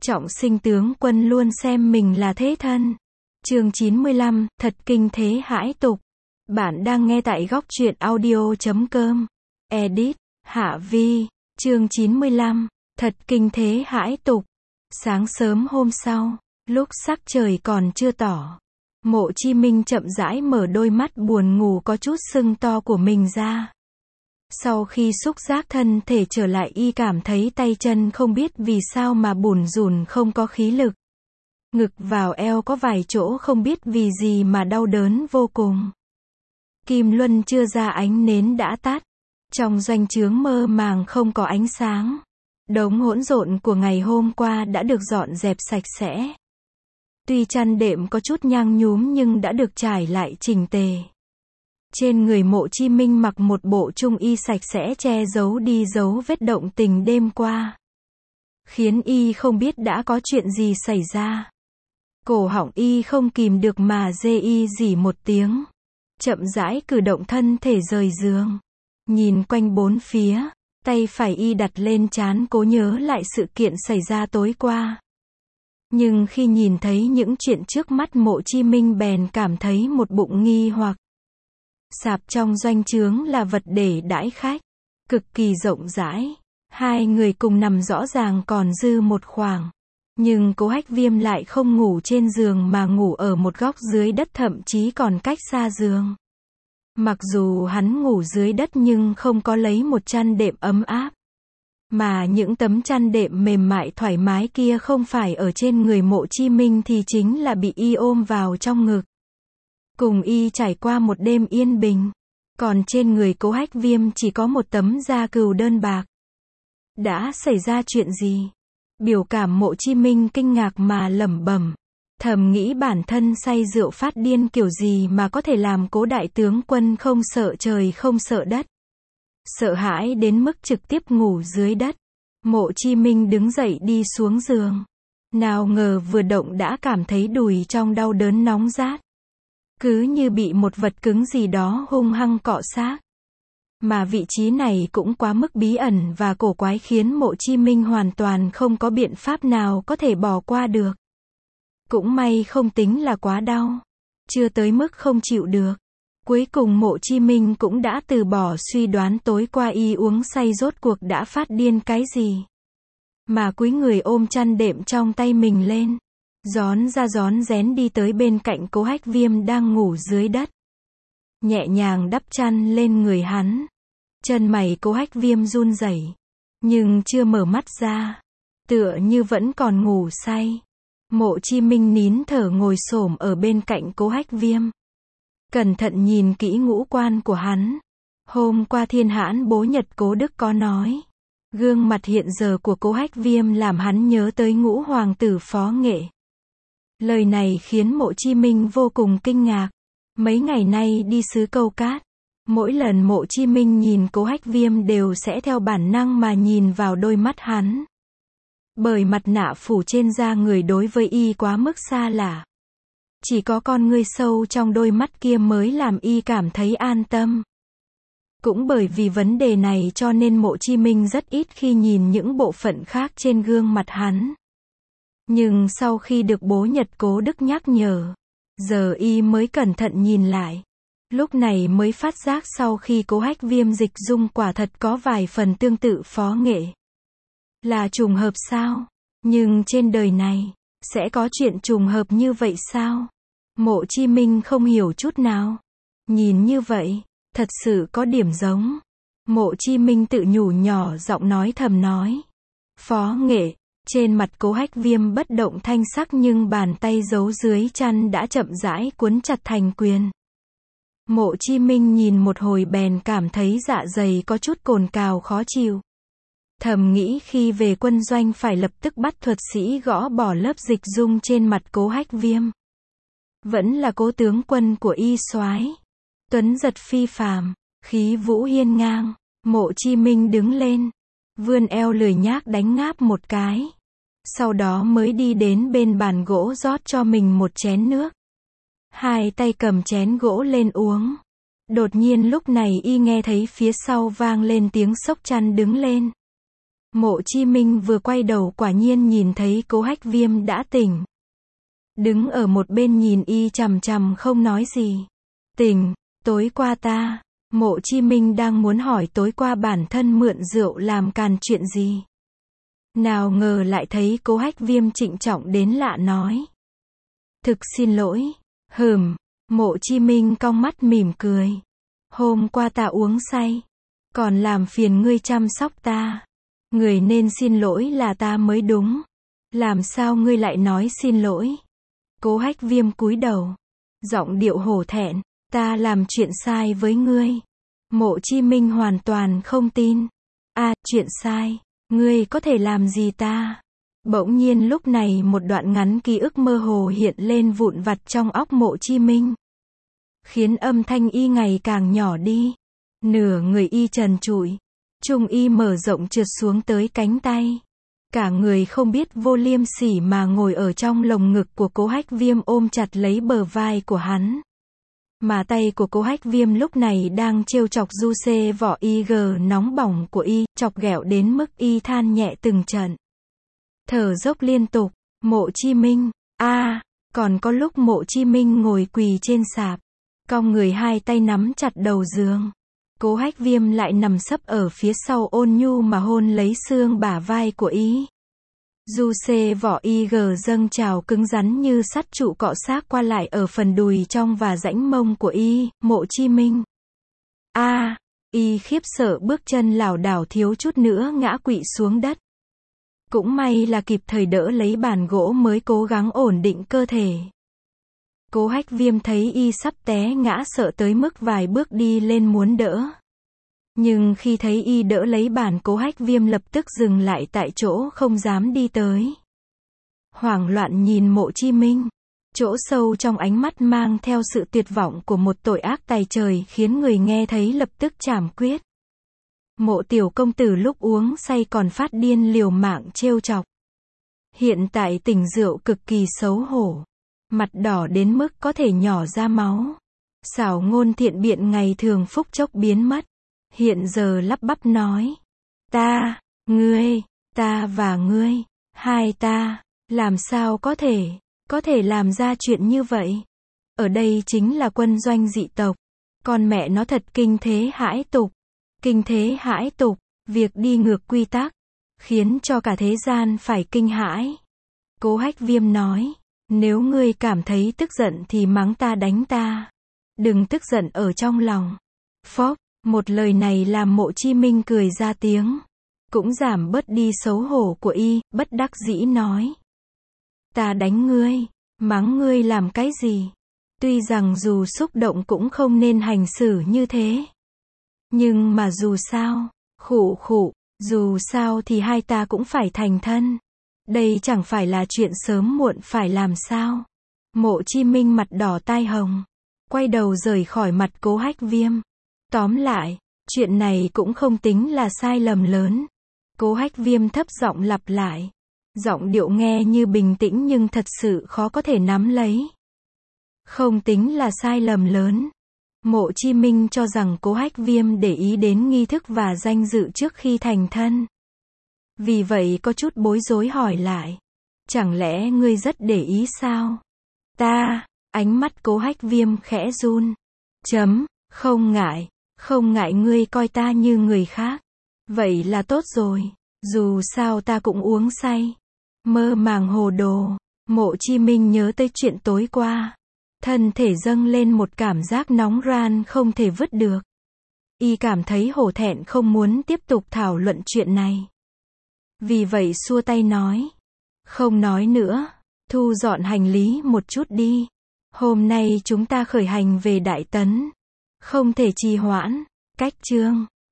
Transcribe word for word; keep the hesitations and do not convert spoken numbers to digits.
Trọng sinh tướng quân luôn xem mình là thế thân. Chương chín mươi lăm, thật kinh thế hãi tục. Bạn đang nghe tại góc truyện audio chấm com. Edit, Hạ Vi. Chương chín mươi lăm, thật kinh thế hãi tục. Sáng sớm hôm sau, lúc sắc trời còn chưa tỏ, Mộ Chi Minh chậm rãi mở đôi mắt buồn ngủ có chút sưng to của mình ra. Sau khi xúc giác thân thể trở lại, y cảm thấy tay chân không biết vì sao mà bủn rủn không có khí lực. Ngực vào eo có vài chỗ không biết vì gì mà đau đớn vô cùng. Kim luân chưa ra, ánh nến đã tắt. Trong doanh trướng mơ màng không có ánh sáng. Đống hỗn độn của ngày hôm qua đã được dọn dẹp sạch sẽ. Tuy chăn đệm có chút nhang nhúm nhưng đã được trải lại chỉnh tề. Trên người Mộ Chi Minh mặc một bộ trung y sạch sẽ che giấu đi dấu vết động tình đêm qua, khiến y không biết đã có chuyện gì xảy ra. Cổ họng y không kìm được mà rê y rỉ một tiếng. Chậm rãi cử động thân thể rời giường. Nhìn quanh bốn phía, tay phải y đặt lên trán cố nhớ lại sự kiện xảy ra tối qua. Nhưng khi nhìn thấy những chuyện trước mắt, Mộ Chi Minh bèn cảm thấy một bụng nghi hoặc. Sạp trong doanh trướng là vật để đãi khách, cực kỳ rộng rãi. Hai người cùng nằm rõ ràng còn dư một khoảng. Nhưng Cố Hách Viêm lại không ngủ trên giường mà ngủ ở một góc dưới đất, thậm chí còn cách xa giường. Mặc dù hắn ngủ dưới đất nhưng không có lấy một chăn đệm ấm áp. Mà những tấm chăn đệm mềm mại thoải mái kia không phải ở trên người Mộ Chi Minh thì chính là bị y ôm vào trong ngực. Cùng y trải qua một đêm yên bình. Còn trên người Cố Hách Viêm chỉ có một tấm da cừu đơn bạc. Đã xảy ra chuyện gì? Biểu cảm Mộ Chi Minh kinh ngạc mà lẩm bẩm. Thầm nghĩ bản thân say rượu phát điên kiểu gì mà có thể làm Cố đại tướng quân không sợ trời không sợ đất. Sợ hãi đến mức trực tiếp ngủ dưới đất. Mộ Chi Minh đứng dậy đi xuống giường. Nào ngờ vừa động đã cảm thấy đùi trong đau đớn nóng rát. Cứ như bị một vật cứng gì đó hung hăng cọ xát. Mà vị trí này cũng quá mức bí ẩn và cổ quái khiến Mộ Chi Minh hoàn toàn không có biện pháp nào có thể bỏ qua được. Cũng may không tính là quá đau. Chưa tới mức không chịu được. Cuối cùng Mộ Chi Minh cũng đã từ bỏ suy đoán tối qua y uống say rốt cuộc đã phát điên cái gì. Mà cúi người ôm chăn đệm trong tay mình lên. Rón ra rón rén đi tới bên cạnh Cố Hách Viêm đang ngủ dưới đất. Nhẹ nhàng đắp chăn lên người hắn. Chân mày Cố Hách Viêm run rẩy, nhưng chưa mở mắt ra. Tựa như vẫn còn ngủ say. Mộ Chi Minh nín thở ngồi xổm ở bên cạnh Cố Hách Viêm. Cẩn thận nhìn kỹ ngũ quan của hắn. Hôm qua Thiên Hãn bố Nhật Cố Đức có nói. Gương mặt hiện giờ của Cố Hách Viêm làm hắn nhớ tới ngũ hoàng tử Phó Nghệ. Lời này khiến Mộ Chi Minh vô cùng kinh ngạc. Mấy ngày nay đi xứ Câu Cát, mỗi lần Mộ Chi Minh nhìn Cố Hách Viêm đều sẽ theo bản năng mà nhìn vào đôi mắt hắn. Bởi mặt nạ phủ trên da người đối với y quá mức xa lạ. Chỉ có con ngươi sâu trong đôi mắt kia mới làm y cảm thấy an tâm. Cũng bởi vì vấn đề này cho nên Mộ Chi Minh rất ít khi nhìn những bộ phận khác trên gương mặt hắn. Nhưng sau khi được bố Nhật Cố Đức nhắc nhở, giờ y mới cẩn thận nhìn lại. Lúc này mới phát giác sau khi Cố Hách Viêm dịch dung quả thật có vài phần tương tự Phó Nghệ. Là trùng hợp sao? Nhưng trên đời này, sẽ có chuyện trùng hợp như vậy sao? Mộ Chi Minh không hiểu chút nào. Nhìn như vậy, thật sự có điểm giống. Mộ Chi Minh tự nhủ nhỏ giọng nói thầm nói. Phó Nghệ. Trên mặt Cố Hách Viêm bất động thanh sắc nhưng bàn tay giấu dưới chăn đã chậm rãi cuốn chặt thành quyền. Mộ Chi Minh nhìn một hồi bèn cảm thấy dạ dày có chút cồn cào khó chịu. Thầm nghĩ khi về quân doanh phải lập tức bắt thuật sĩ gõ bỏ lớp dịch dung trên mặt Cố Hách Viêm. Vẫn là Cố tướng quân của y soái, tuấn giật phi phàm, khí vũ hiên ngang. Mộ Chi Minh đứng lên, vươn eo lười nhác đánh ngáp một cái. Sau đó mới đi đến bên bàn gỗ rót cho mình một chén nước. Hai tay cầm chén gỗ lên uống. Đột nhiên lúc này y nghe thấy phía sau vang lên tiếng xốc chăn đứng lên. Mộ Chi Minh vừa quay đầu quả nhiên nhìn thấy Cố Hách Viêm đã tỉnh. Đứng ở một bên nhìn y chằm chằm không nói gì. Tỉnh, tối qua ta, Mộ Chi Minh đang muốn hỏi tối qua bản thân mượn rượu làm càn chuyện gì. Nào ngờ lại thấy Cố Hách Viêm trịnh trọng đến lạ nói. Thực xin lỗi, hừm, Mộ Chi Minh cong mắt mỉm cười. Hôm qua ta uống say, còn làm phiền ngươi chăm sóc ta. Người nên xin lỗi là ta mới đúng. Làm sao ngươi lại nói xin lỗi? Cố Hách Viêm cúi đầu, giọng điệu hổ thẹn, ta làm chuyện sai với ngươi. Mộ Chi Minh hoàn toàn không tin. A, à, chuyện sai, ngươi có thể làm gì ta? Bỗng nhiên lúc này một đoạn ngắn ký ức mơ hồ hiện lên vụn vặt trong óc Mộ Chi Minh, khiến âm thanh y ngày càng nhỏ đi. Nửa người y trần trụi, trung y mở rộng trượt xuống tới cánh tay. Cả người không biết vô liêm sỉ mà ngồi ở trong lồng ngực của Cố Hách Viêm ôm chặt lấy bờ vai của hắn. Mà tay của Cố Hách Viêm lúc này đang trêu chọc du xê vỏ y gờ nóng bỏng của y, chọc ghẹo đến mức y than nhẹ từng trận. Thở dốc liên tục, Mộ Chi Minh, a à, còn có lúc Mộ Chi Minh ngồi quỳ trên sạp, cong người hai tay nắm chặt đầu giường. Cố Hách Viêm lại nằm sấp ở phía sau ôn nhu mà hôn lấy xương bả vai của y. Du xê vỏ y gờ dâng trào cứng rắn như sắt trụ cọ xát qua lại ở phần đùi trong và rãnh mông của y. Mộ Chi Minh, a à, y khiếp sợ bước chân lảo đảo thiếu chút nữa ngã quỵ xuống đất. Cũng may là kịp thời đỡ lấy bàn gỗ mới cố gắng ổn định cơ thể. Cố Hách Viêm thấy y sắp té ngã sợ tới mức vài bước đi lên muốn đỡ. Nhưng khi thấy y đỡ lấy bàn, Cố Hách Viêm lập tức dừng lại tại chỗ không dám đi tới. Hoảng loạn nhìn Mộ Chi Minh, chỗ sâu trong ánh mắt mang theo sự tuyệt vọng của một tội ác tày trời khiến người nghe thấy lập tức trảm quyết. Mộ tiểu công tử lúc uống say còn phát điên liều mạng trêu chọc. Hiện tại tỉnh rượu cực kỳ xấu hổ. Mặt đỏ đến mức có thể nhỏ ra máu. Xảo ngôn thiện biện ngày thường phúc chốc biến mất. Hiện giờ lắp bắp nói. Ta, ngươi, ta và ngươi, hai ta, làm sao có thể, có thể làm ra chuyện như vậy? Ở đây chính là quân doanh dị tộc. Con mẹ nó thật kinh thế hãi tục. Kinh thế hãi tục, việc đi ngược quy tắc, khiến cho cả thế gian phải kinh hãi. Cố Hách Viêm nói. Nếu ngươi cảm thấy tức giận thì mắng ta đánh ta. Đừng tức giận ở trong lòng. Phốc, một lời này làm Mộ Chi Minh cười ra tiếng. Cũng giảm bớt đi xấu hổ của y, bất đắc dĩ nói. Ta đánh ngươi, mắng ngươi làm cái gì? Tuy rằng dù xúc động cũng không nên hành xử như thế. Nhưng mà dù sao, khụ khụ, dù sao thì hai ta cũng phải thành thân. Đây chẳng phải là chuyện sớm muộn phải làm sao? Mộ Chi Minh mặt đỏ tai hồng, quay đầu rời khỏi mặt Cố Hách Viêm. Tóm lại, chuyện này cũng không tính là sai lầm lớn. Cố Hách Viêm thấp giọng lặp lại. Giọng điệu nghe như bình tĩnh nhưng thật sự khó có thể nắm lấy. Không tính là sai lầm lớn. Mộ Chi Minh cho rằng Cố Hách Viêm để ý đến nghi thức và danh dự trước khi thành thân. Vì vậy có chút bối rối hỏi lại. Chẳng lẽ ngươi rất để ý sao? Ta, ánh mắt Cố Hách Viêm khẽ run. Chấm, không ngại, không ngại ngươi coi ta như người khác. Vậy là tốt rồi, dù sao ta cũng uống say. Mơ màng hồ đồ, Mộ Chi Minh nhớ tới chuyện tối qua. Thân thể dâng lên một cảm giác nóng ran không thể vứt được. Y cảm thấy hổ thẹn không muốn tiếp tục thảo luận chuyện này. Vì vậy xua tay nói. Không nói nữa, thu dọn hành lý một chút đi. Hôm nay chúng ta khởi hành về Đại Tấn. Không thể trì hoãn. Cách chương